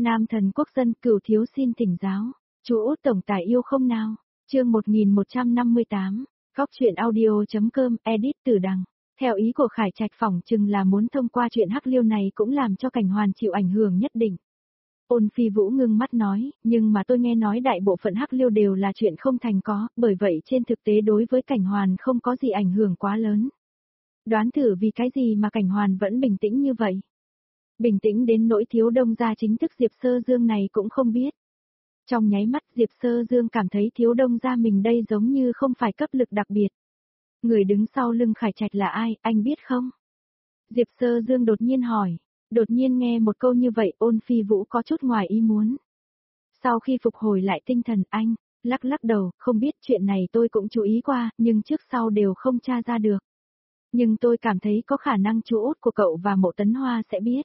Nam thần quốc dân Cửu thiếu xin thỉnh giáo. Chú Út tổng tài yêu không nào? Chương 1158. Góc truyện audio.com edit Tử Đằng. Theo ý của Khải Trạch phỏng chừng là muốn thông qua chuyện hắc liêu này cũng làm cho Cảnh Hoàn chịu ảnh hưởng nhất định. Ôn Phi Vũ ngưng mắt nói, nhưng mà tôi nghe nói đại bộ phận hắc liêu đều là chuyện không thành có, bởi vậy trên thực tế đối với Cảnh Hoàn không có gì ảnh hưởng quá lớn. Đoán thử vì cái gì mà Cảnh Hoàn vẫn bình tĩnh như vậy? Bình tĩnh đến nỗi Thiếu Đông gia chính thức Diệp Sơ Dương này cũng không biết. Trong nháy mắt Diệp Sơ Dương cảm thấy Thiếu Đông gia mình đây giống như không phải cấp lực đặc biệt. Người đứng sau lưng Khải Trạch là ai, anh biết không? Diệp Sơ Dương đột nhiên hỏi. Đột nhiên nghe một câu như vậy Ôn Phi Vũ có chút ngoài ý muốn. Sau khi phục hồi lại tinh thần anh, lắc lắc đầu, không biết chuyện này tôi cũng chú ý qua, nhưng trước sau đều không tra ra được. Nhưng tôi cảm thấy có khả năng chú Út của cậu và Mộ Tấn Hoa sẽ biết.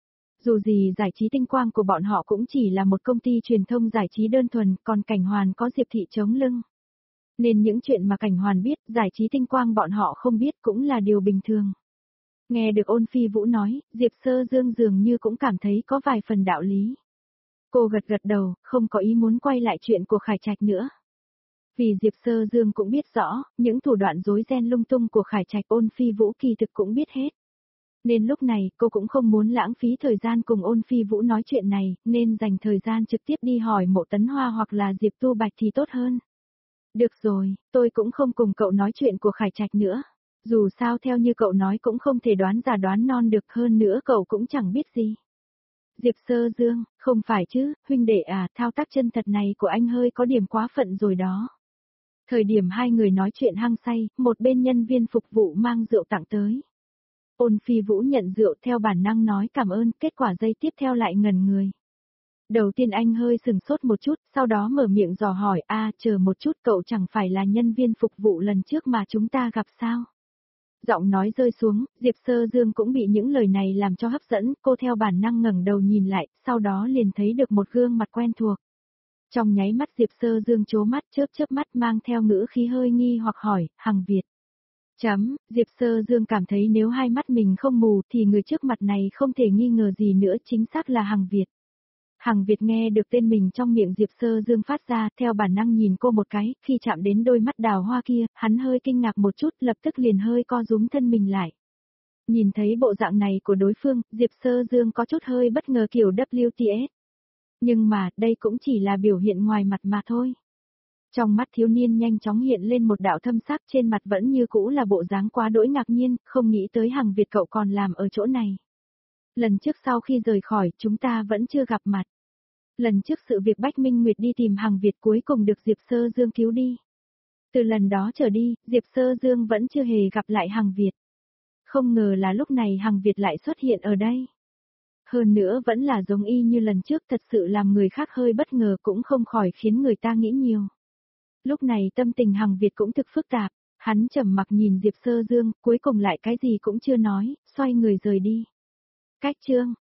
Dù gì giải trí tinh quang của bọn họ cũng chỉ là một công ty truyền thông giải trí đơn thuần, còn Cảnh Hoàn có Diệp Thị chống lưng. Nên những chuyện mà Cảnh Hoàn biết, giải trí tinh quang bọn họ không biết cũng là điều bình thường. Nghe được Ôn Phi Vũ nói, Diệp Sơ Dương dường như cũng cảm thấy có vài phần đạo lý. Cô gật gật đầu, không có ý muốn quay lại chuyện của Khải Trạch nữa. Vì Diệp Sơ Dương cũng biết rõ, những thủ đoạn rối ren lung tung của Khải Trạch Ôn Phi Vũ kỳ thực cũng biết hết. Nên lúc này cô cũng không muốn lãng phí thời gian cùng Ôn Phi Vũ nói chuyện này, nên dành thời gian trực tiếp đi hỏi Mộ Tấn Hoa hoặc là Diệp Tu Bạch thì tốt hơn. Được rồi, tôi cũng không cùng cậu nói chuyện của Khải Trạch nữa. Dù sao theo như cậu nói cũng không thể đoán già đoán non được, hơn nữa cậu cũng chẳng biết gì. Diệp Sơ Dương, không phải chứ, huynh đệ à, thao tác chân thật này của anh hơi có điểm quá phận rồi đó. Thời điểm hai người nói chuyện hăng say, một bên nhân viên phục vụ mang rượu tặng tới. Ôn Phi Vũ nhận rượu theo bản năng nói cảm ơn, kết quả giây tiếp theo lại ngẩn người. Đầu tiên anh hơi sừng sốt một chút, sau đó mở miệng dò hỏi, chờ một chút, cậu chẳng phải là nhân viên phục vụ lần trước mà chúng ta gặp sao? Giọng nói rơi xuống, Diệp Sơ Dương cũng bị những lời này làm cho hấp dẫn, cô theo bản năng ngẩng đầu nhìn lại, sau đó liền thấy được một gương mặt quen thuộc. Trong nháy mắt Diệp Sơ Dương chố mắt chớp mắt mang theo ngữ khí hơi nghi hoặc hỏi, Hằng Việt. Diệp Sơ Dương cảm thấy nếu hai mắt mình không mù thì người trước mặt này không thể nghi ngờ gì nữa, chính xác là Hằng Việt. Hằng Việt nghe được tên mình trong miệng Diệp Sơ Dương phát ra, theo bản năng nhìn cô một cái, khi chạm đến đôi mắt đào hoa kia, hắn hơi kinh ngạc một chút, lập tức liền hơi co rúm thân mình lại. Nhìn thấy bộ dạng này của đối phương, Diệp Sơ Dương có chút hơi bất ngờ kiểu WTS. Nhưng mà, đây cũng chỉ là biểu hiện ngoài mặt mà thôi. Trong mắt thiếu niên nhanh chóng hiện lên một đạo thâm sắc, trên mặt vẫn như cũ là bộ dáng quá đỗi ngạc nhiên, không nghĩ tới Hằng Việt cậu còn làm ở chỗ này. Lần trước sau khi rời khỏi, chúng ta vẫn chưa gặp mặt. Lần trước sự việc Bách Minh Nguyệt đi tìm Hằng Việt cuối cùng được Diệp Sơ Dương cứu đi. Từ lần đó trở đi, Diệp Sơ Dương vẫn chưa hề gặp lại Hằng Việt. Không ngờ là lúc này Hằng Việt lại xuất hiện ở đây. Hơn nữa vẫn là giống y như lần trước, thật sự làm người khác hơi bất ngờ, cũng không khỏi khiến người ta nghĩ nhiều. Lúc này tâm tình Hằng Việt cũng thực phức tạp, hắn trầm mặc nhìn Diệp Sơ Dương, cuối cùng lại cái gì cũng chưa nói, xoay người rời đi. Cách chương